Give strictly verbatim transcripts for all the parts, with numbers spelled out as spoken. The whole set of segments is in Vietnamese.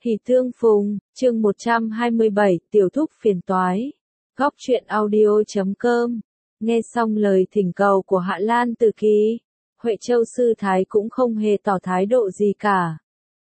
Hỉ tương phùng, chương một trăm hai mươi bảy, tiểu thúc phiền toái. Góc truyện audio chấm com. Nghe xong lời thỉnh cầu của Hạ Lan Tử Kỳ, Huệ Châu sư thái cũng không hề tỏ thái độ gì cả.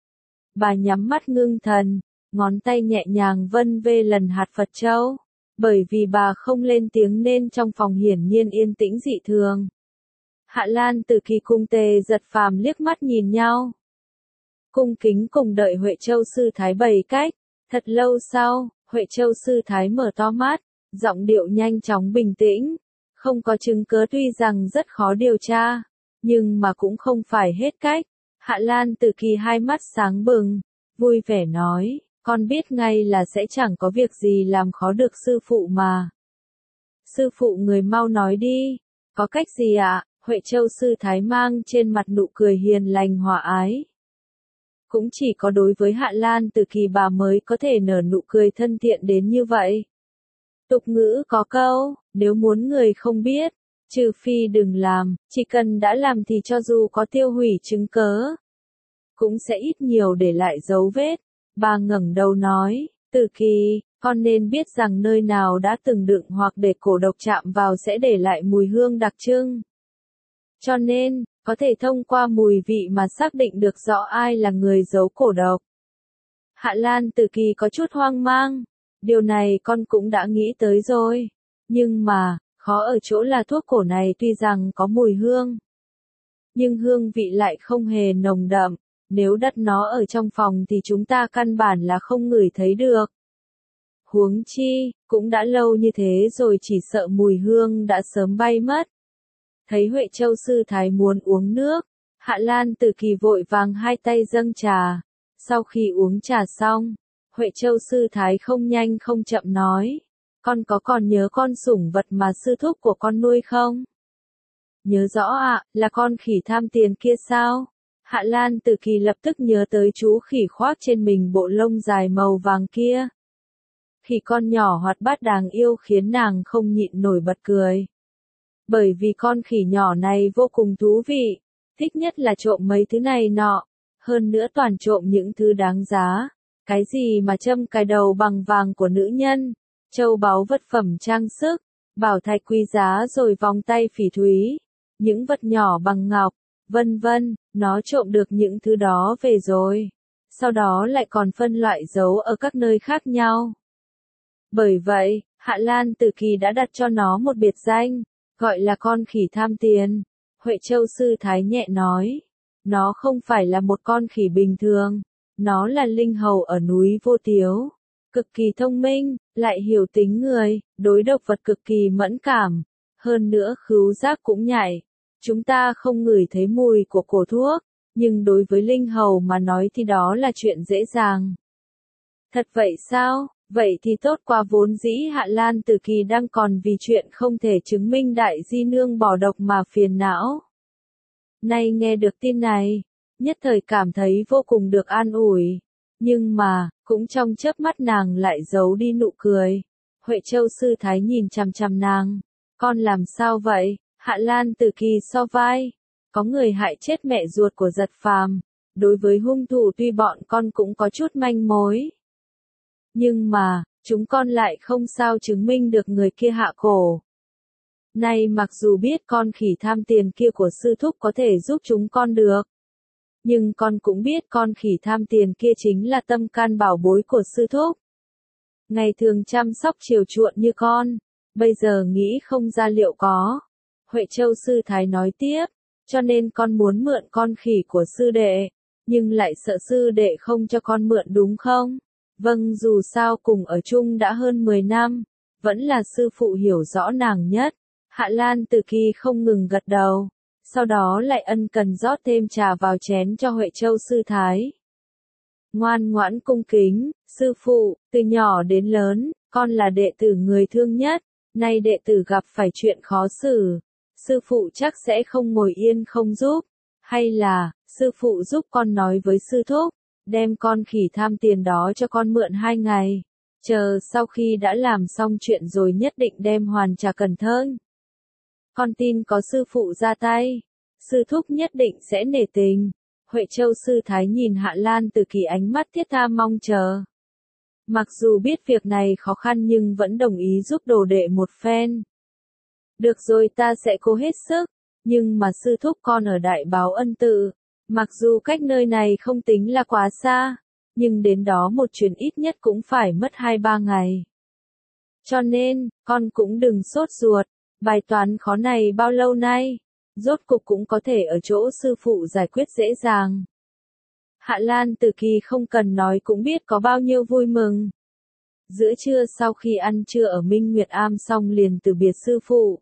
Bà nhắm mắt ngưng thần, ngón tay nhẹ nhàng vân vê lần hạt Phật châu. Bởi vì bà không lên tiếng nên trong phòng hiển nhiên yên tĩnh dị thường. Hạ Lan Tử Kỳ cùng Tề Giật Phàm liếc mắt nhìn nhau. Cung kính cùng đợi Huệ Châu sư thái bày cách. Thật lâu sau, Huệ Châu sư thái mở to mắt, giọng điệu nhanh chóng bình tĩnh. Không có chứng cớ tuy rằng rất khó điều tra, nhưng mà cũng không phải hết cách. Hạ Lan Tử Kỳ hai mắt sáng bừng, vui vẻ nói, con biết ngay là sẽ chẳng có việc gì làm khó được sư phụ mà. Sư phụ người mau nói đi, có cách gì ạ? À? Huệ Châu sư thái mang trên mặt nụ cười hiền lành hòa ái. Cũng chỉ có đối với Hạ Lan Tử Kỳ bà mới có thể nở nụ cười thân thiện đến như vậy. Tục ngữ có câu, nếu muốn người không biết, trừ phi đừng làm, chỉ cần đã làm thì cho dù có tiêu hủy chứng cớ, cũng sẽ ít nhiều để lại dấu vết. Bà ngẩng đầu nói, Tử Kỳ, con nên biết rằng nơi nào đã từng đựng hoặc để cổ độc chạm vào sẽ để lại mùi hương đặc trưng. Cho nên, có thể thông qua mùi vị mà xác định được rõ ai là người giấu cổ độc. Hạ Lan Tử Kỳ có chút hoang mang. Điều này con cũng đã nghĩ tới rồi. Nhưng mà, khó ở chỗ là thuốc cổ này tuy rằng có mùi hương, nhưng hương vị lại không hề nồng đậm. Nếu đặt nó ở trong phòng thì chúng ta căn bản là không ngửi thấy được. Huống chi, cũng đã lâu như thế rồi chỉ sợ mùi hương đã sớm bay mất. Thấy Huệ Châu sư thái muốn uống nước, Hạ Lan Tử Kỳ vội vàng hai tay dâng trà. Sau khi uống trà xong, Huệ Châu sư thái không nhanh không chậm nói, con có còn nhớ con sủng vật mà sư thúc của con nuôi không? Nhớ rõ ạ, à, là con khỉ tham tiền kia sao? Hạ Lan Tử Kỳ lập tức nhớ tới chú khỉ khoác trên mình bộ lông dài màu vàng kia. Khỉ con nhỏ hoạt bát đáng yêu khiến nàng không nhịn nổi bật cười. Bởi vì con khỉ nhỏ này vô cùng thú vị, thích nhất là trộm mấy thứ này nọ, hơn nữa toàn trộm những thứ đáng giá. Cái gì mà châm cài đầu bằng vàng của nữ nhân, châu báu vật phẩm trang sức, bảo thạch quý giá rồi vòng tay phỉ thúy, những vật nhỏ bằng ngọc, vân vân, nó trộm được những thứ đó về rồi. Sau đó lại còn phân loại giấu ở các nơi khác nhau. Bởi vậy, Hạ Lan Tử Kỳ đã đặt cho nó một biệt danh, gọi là con khỉ tham tiền. Huệ Châu sư thái nhẹ nói, nó không phải là một con khỉ bình thường. Nó là linh hầu ở núi Vô Tiếu, cực kỳ thông minh, lại hiểu tính người, đối độc vật cực kỳ mẫn cảm, hơn nữa khứu giác cũng nhạy. Chúng ta không ngửi thấy mùi của cổ thuốc, nhưng đối với linh hầu mà nói thì đó là chuyện dễ dàng. Thật vậy sao? Vậy thì tốt quá, vốn dĩ Hạ Lan Tử Kỳ đang còn vì chuyện không thể chứng minh đại di nương bỏ độc mà phiền não. Nay nghe được tin này, nhất thời cảm thấy vô cùng được an ủi, nhưng mà, cũng trong chớp mắt nàng lại giấu đi nụ cười. Huệ Châu sư thái nhìn chằm chằm nàng, con làm sao vậy? Hạ Lan Tử Kỳ so vai, có người hại chết mẹ ruột của Giật Phàm, đối với hung thủ tuy bọn con cũng có chút manh mối. Nhưng mà, chúng con lại không sao chứng minh được người kia hạ cổ. Nay mặc dù biết con khỉ tham tiền kia của sư thúc có thể giúp chúng con được, nhưng con cũng biết con khỉ tham tiền kia chính là tâm can bảo bối của sư thúc. Ngày thường chăm sóc chiều chuộng như con, bây giờ nghĩ không ra liệu có. Huệ Châu sư thái nói tiếp, cho nên con muốn mượn con khỉ của sư đệ, nhưng lại sợ sư đệ không cho con mượn đúng không? Vâng, dù sao cùng ở chung đã hơn mười năm, vẫn là sư phụ hiểu rõ nàng nhất. Hạ Lan Tử Kỳ không ngừng gật đầu, sau đó lại ân cần rót thêm trà vào chén cho Huệ Châu sư thái. Ngoan ngoãn cung kính, sư phụ, từ nhỏ đến lớn, con là đệ tử người thương nhất, nay đệ tử gặp phải chuyện khó xử, sư phụ chắc sẽ không ngồi yên không giúp, hay là, sư phụ giúp con nói với sư thúc, đem con khỉ tham tiền đó cho con mượn hai ngày, chờ sau khi đã làm xong chuyện rồi nhất định đem hoàn trả cẩn thận. Con tin có sư phụ ra tay, sư thúc nhất định sẽ nể tình. Huệ Châu sư thái nhìn Hạ Lan Từ Kỳ ánh mắt thiết tha mong chờ. Mặc dù biết việc này khó khăn nhưng vẫn đồng ý giúp đồ đệ một phen. Được rồi, ta sẽ cố hết sức, nhưng mà sư thúc con ở Đại Báo Ân Tự, mặc dù cách nơi này không tính là quá xa, nhưng đến đó một chuyến ít nhất cũng phải mất hai ba ngày. Cho nên, con cũng đừng sốt ruột, bài toán khó này bao lâu nay, rốt cục cũng có thể ở chỗ sư phụ giải quyết dễ dàng. Hạ Lan Từ Kỳ không cần nói cũng biết có bao nhiêu vui mừng. Giữa trưa sau khi ăn trưa ở Minh Nguyệt Am xong liền từ biệt sư phụ.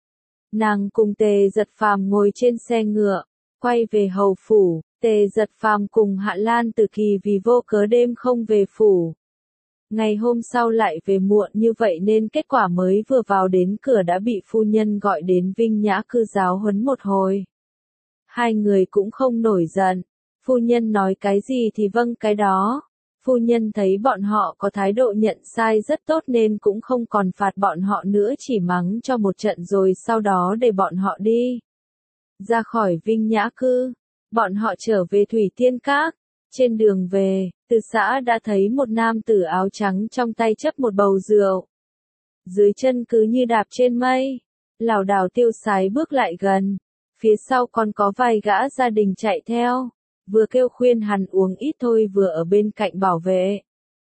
Nàng cùng Tề Giật Phàm ngồi trên xe ngựa, quay về hầu phủ. Tề Giật Phàm cùng Hạ Lan Từ Kỳ vì vô cớ đêm không về phủ. Ngày hôm sau lại về muộn như vậy nên kết quả mới vừa vào đến cửa đã bị phu nhân gọi đến Vinh Nhã Cư giáo huấn một hồi. Hai người cũng không nổi giận, phu nhân nói cái gì thì vâng cái đó. Phu nhân thấy bọn họ có thái độ nhận sai rất tốt nên cũng không còn phạt bọn họ nữa, chỉ mắng cho một trận rồi sau đó để bọn họ đi. Ra khỏi Vinh Nhã Cư, bọn họ trở về Thủy Tiên Các. Trên đường về, từ xã đã thấy một nam tử áo trắng trong tay chấp một bầu rượu. Dưới chân cứ như đạp trên mây, lảo đảo tiêu sái bước lại gần. Phía sau còn có vài gã gia đình chạy theo, vừa kêu khuyên hắn uống ít thôi vừa ở bên cạnh bảo vệ.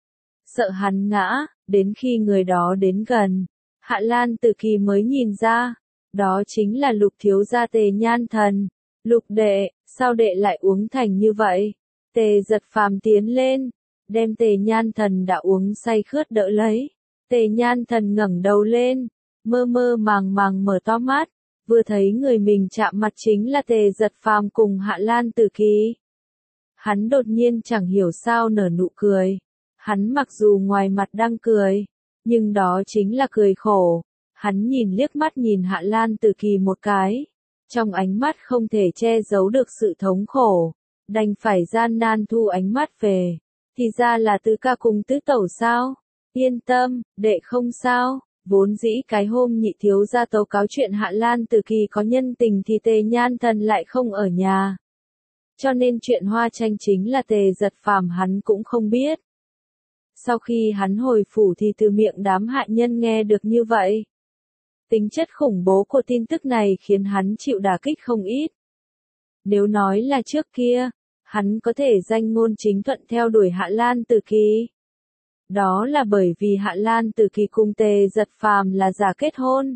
Sợ hắn ngã, đến khi người đó đến gần, Hạ Lan Từ Kỳ mới nhìn ra, đó chính là Lục thiếu gia Tề Nhan Thần. Lục đệ, sao đệ lại uống thành như vậy? Tề Giật Phàm tiến lên, đem Tề Nhan Thần đã uống say khướt đỡ lấy. Tề Nhan Thần ngẩng đầu lên, mơ mơ màng màng mở to mắt, vừa thấy người mình chạm mặt chính là Tề Giật Phàm cùng Hạ Lan Từ Kỳ. Hắn đột nhiên chẳng hiểu sao nở nụ cười. Hắn mặc dù ngoài mặt đang cười, nhưng đó chính là cười khổ. Hắn nhìn liếc mắt nhìn Hạ Lan Từ Kỳ một cái, trong ánh mắt không thể che giấu được sự thống khổ, đành phải gian nan thu ánh mắt về. Thì ra là Tứ ca cùng Tứ tẩu sao? Yên tâm, đệ không sao. Vốn dĩ cái hôm nhị thiếu gia tố cáo chuyện Hạ Lan Từ Kỳ có nhân tình thì Tề Nhan Thần lại không ở nhà. Cho nên chuyện hoa tranh chính là Tề Giật Phàm hắn cũng không biết. Sau khi hắn hồi phủ thì từ miệng đám hạ nhân nghe được như vậy. Tính chất khủng bố của tin tức này khiến hắn chịu đả kích không ít. Nếu nói là trước kia, hắn có thể danh ngôn chính thuận theo đuổi Hạ Lan Từ Kỳ. Đó là bởi vì Hạ Lan Từ Kỳ cùng Tề Giật Phàm là giả kết hôn.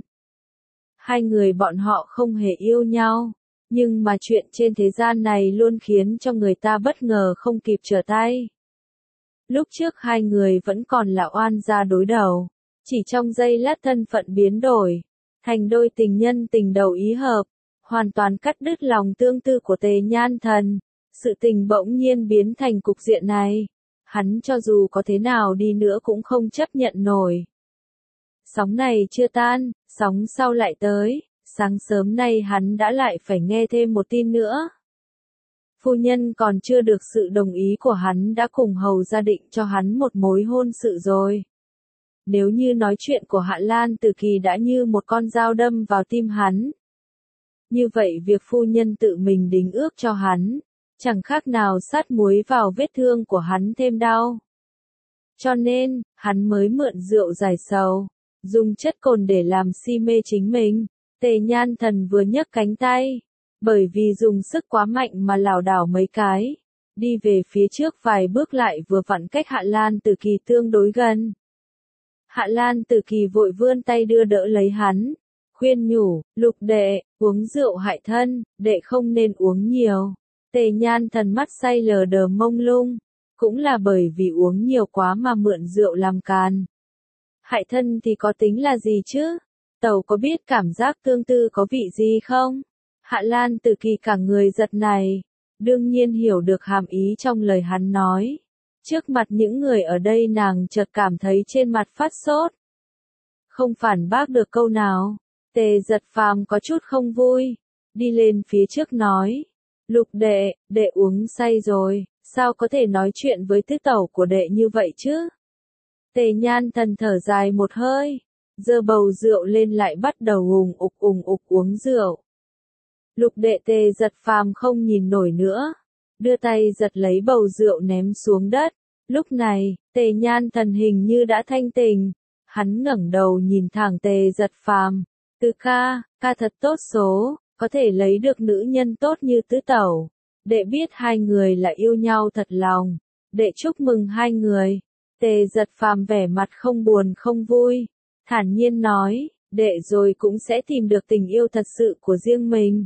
Hai người bọn họ không hề yêu nhau, nhưng mà chuyện trên thế gian này luôn khiến cho người ta bất ngờ không kịp trở tay. Lúc trước hai người vẫn còn là oan gia đối đầu, chỉ trong giây lát thân phận biến đổi, thành đôi tình nhân tình đầu ý hợp, hoàn toàn cắt đứt lòng tương tư của Tề Nhan Thần. Sự tình bỗng nhiên biến thành cục diện này, hắn cho dù có thế nào đi nữa cũng không chấp nhận nổi. Sóng này chưa tan, sóng sau lại tới, sáng sớm nay hắn đã lại phải nghe thêm một tin nữa. Phu nhân còn chưa được sự đồng ý của hắn đã cùng hầu gia định cho hắn một mối hôn sự rồi. Nếu như nói chuyện của Hạ Lan Từ Kỳ đã như một con dao đâm vào tim hắn. Như vậy việc phu nhân tự mình đính ước cho hắn, chẳng khác nào sát muối vào vết thương của hắn thêm đau. Cho nên, hắn mới mượn rượu giải sầu, dùng chất cồn để làm si mê chính mình. Tề Nhan Thần vừa nhấc cánh tay, bởi vì dùng sức quá mạnh mà lảo đảo mấy cái, đi về phía trước vài bước lại vừa vặn cách Hạ Lan Từ Kỳ tương đối gần. Hạ Lan Từ Kỳ vội vươn tay đưa đỡ lấy hắn, khuyên nhủ, Lục đệ, uống rượu hại thân, đệ không nên uống nhiều. Tề Nhan Thần mắt say lờ đờ mông lung, cũng là bởi vì uống nhiều quá mà mượn rượu làm càn. Hại thân thì có tính là gì chứ? Tẩu có biết cảm giác tương tư có vị gì không? Hạ Lan Từ Kỳ cả người giật này, đương nhiên hiểu được hàm ý trong lời hắn nói. Trước mặt những người ở đây nàng chợt cảm thấy trên mặt phát sốt. Không phản bác được câu nào, Tề Giật Phàm có chút không vui, đi lên phía trước nói. Lục đệ, đệ uống say rồi, sao có thể nói chuyện với tứ tẩu của đệ như vậy chứ? Tề Nhan Thần thở dài một hơi, giơ bầu rượu lên lại bắt đầu ùng ục ùng ục uống rượu. Lục đệ Tề Giật Phàm không nhìn nổi nữa, đưa tay giật lấy bầu rượu ném xuống đất. Lúc này, Tề Nhan Thần hình như đã thanh tỉnh. Hắn ngẩng đầu nhìn thẳng Tề Giật Phàm. Từ ca, ca thật tốt số, có thể lấy được nữ nhân tốt như tứ tẩu. Đệ biết hai người là yêu nhau thật lòng. Đệ chúc mừng hai người. Tề Giật Phàm vẻ mặt không buồn không vui. Thản nhiên nói, đệ rồi cũng sẽ tìm được tình yêu thật sự của riêng mình.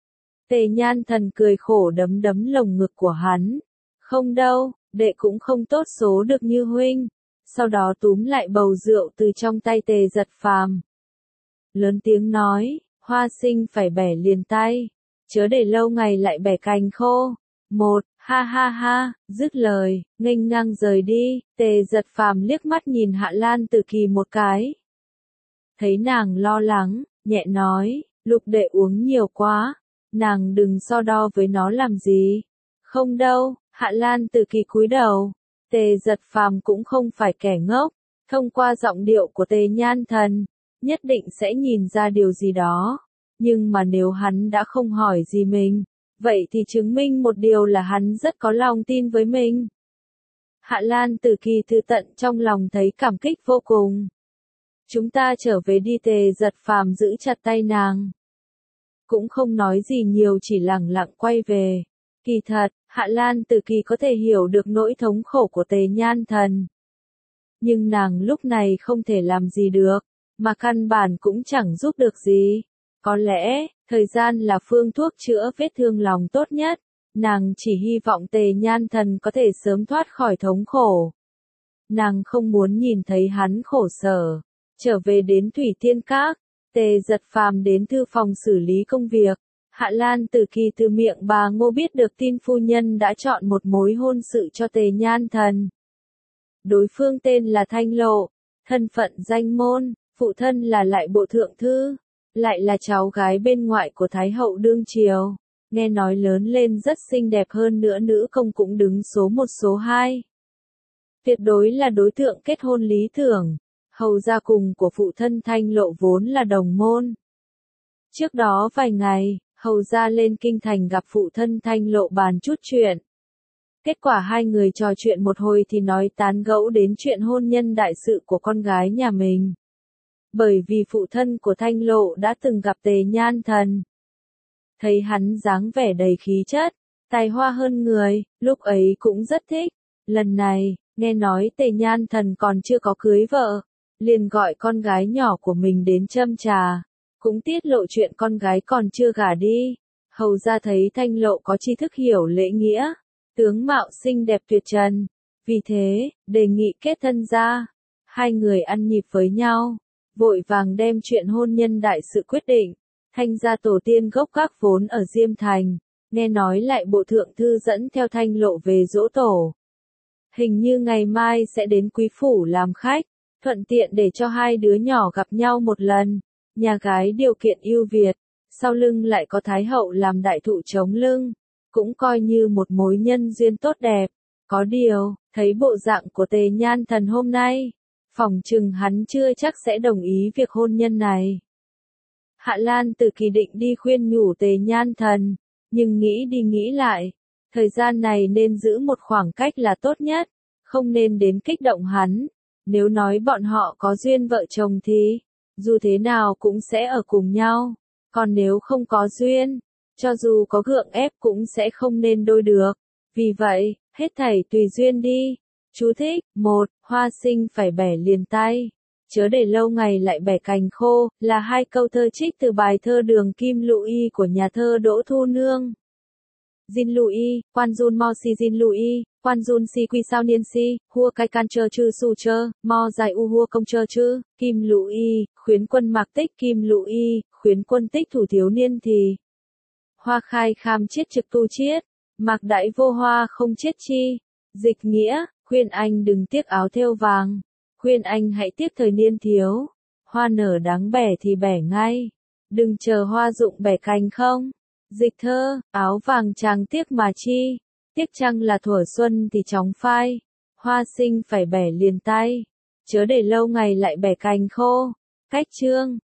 Tề Nhan Thần cười khổ đấm đấm lồng ngực của hắn. Không đâu, đệ cũng không tốt số được như huynh. Sau đó túm lại bầu rượu từ trong tay Tề Giật Phàm. Lớn tiếng nói, hoa sinh phải bẻ liền tay, chớ để lâu ngày lại bẻ cành khô. Một, ha ha ha, dứt lời, nghênh ngang rời đi. Tề Giật Phàm liếc mắt nhìn Hạ Lan Tử Kỳ một cái. Thấy nàng lo lắng, nhẹ nói, Lục đệ uống nhiều quá, nàng đừng so đo với nó làm gì. Không đâu, Hạ Lan Tử Kỳ cúi đầu. Tề Giật Phàm cũng không phải kẻ ngốc, thông qua giọng điệu của Tề Nhan Thần, nhất định sẽ nhìn ra điều gì đó. Nhưng mà nếu hắn đã không hỏi gì mình, vậy thì chứng minh một điều là hắn rất có lòng tin với mình. Hạ Lan Tử Kỳ từ tận trong lòng thấy cảm kích vô cùng. Chúng ta trở về đi. Tề Giật Phàm giữ chặt tay nàng. Cũng không nói gì nhiều, chỉ lẳng lặng quay về. Kỳ thật, Hạ Lan Tử Kỳ có thể hiểu được nỗi thống khổ của Tề Nhan Thần. Nhưng nàng lúc này không thể làm gì được, mà căn bản cũng chẳng giúp được gì. Có lẽ, thời gian là phương thuốc chữa vết thương lòng tốt nhất. Nàng chỉ hy vọng Tề Nhan Thần có thể sớm thoát khỏi thống khổ. Nàng không muốn nhìn thấy hắn khổ sở. Trở về đến Thủy Tiên Các, Tề Giật Phàm đến thư phòng xử lý công việc. Hạ Lan Tử Kỳ từ miệng bà Ngô biết được tin phu nhân đã chọn một mối hôn sự cho Tề Nhan Thần. Đối phương tên là Thanh Lộ, thân phận danh môn, phụ thân là lại bộ thượng thư, lại là cháu gái bên ngoại của Thái hậu đương triều. Nghe nói lớn lên rất xinh đẹp, hơn nữa nữ công cũng đứng số một số hai. Tuyệt đối là đối tượng kết hôn lý tưởng. Hầu gia cùng của phụ thân Thanh Lộ vốn là đồng môn. Trước đó vài ngày, hầu gia lên kinh thành gặp phụ thân Thanh Lộ bàn chút chuyện. Kết quả hai người trò chuyện một hồi thì nói tán gẫu đến chuyện hôn nhân đại sự của con gái nhà mình. Bởi vì phụ thân của Thanh Lộ đã từng gặp Tề Nhan Thần. Thấy hắn dáng vẻ đầy khí chất, tài hoa hơn người, lúc ấy cũng rất thích. Lần này, nghe nói Tề Nhan Thần còn chưa có cưới vợ, liền gọi con gái nhỏ của mình đến châm trà, cũng tiết lộ chuyện con gái còn chưa gả đi. Hầu gia thấy Thanh Lộ có tri thức hiểu lễ nghĩa, tướng mạo xinh đẹp tuyệt trần, vì thế, đề nghị kết thân ra. Hai người ăn nhịp với nhau, vội vàng đem chuyện hôn nhân đại sự quyết định. Thanh gia tổ tiên gốc gác vốn ở Diêm Thành, nghe nói lại bộ thượng thư dẫn theo Thanh Lộ về giỗ tổ. Hình như ngày mai sẽ đến quý phủ làm khách, thuận tiện để cho hai đứa nhỏ gặp nhau một lần. Nhà gái điều kiện ưu việt, sau lưng lại có Thái hậu làm đại thụ chống lưng, cũng coi như một mối nhân duyên tốt đẹp. Có điều, thấy bộ dạng của Tề Nhan Thần hôm nay, phỏng chừng hắn chưa chắc sẽ đồng ý việc hôn nhân này. Hạ Lan Tử Kỳ định đi khuyên nhủ Tề Nhan Thần, nhưng nghĩ đi nghĩ lại, thời gian này nên giữ một khoảng cách là tốt nhất, không nên đến kích động hắn. Nếu nói bọn họ có duyên vợ chồng thì, dù thế nào cũng sẽ ở cùng nhau, còn nếu không có duyên, cho dù có gượng ép cũng sẽ không nên đôi được. Vì vậy, hết thảy tùy duyên đi. Chú thích, một, hoa sinh phải bẻ liền tay, chớ để lâu ngày lại bẻ cành khô, là hai câu thơ trích từ bài thơ Đường Kim Lụ Y của nhà thơ Đỗ Thu Nương. Jin Lụ Y, quan jun mo si Jin Lụ Y, quan jun si quy sao niên si, hua cai can chơ chư su chơ, mo dài u hua công chơ chư, Kim Lụ Y, khuyến quân mạc tích Kim Lụ Y, khuyến quân tích thủ thiếu niên thì. Hoa khai kham chiết trực tu chiết, mạc đại vô hoa không chiết chi. Dịch nghĩa, khuyên anh đừng tiếc áo thêu vàng, khuyên anh hãy tiếc thời niên thiếu. Hoa nở đáng bẻ thì bẻ ngay, đừng chờ hoa rụng bẻ cành không. Dịch thơ, áo vàng chàng tiếc mà chi, tiếc chăng là thuở xuân thì chóng phai. Hoa sinh phải bẻ liền tay, chớ để lâu ngày lại bẻ cành khô. Cách chương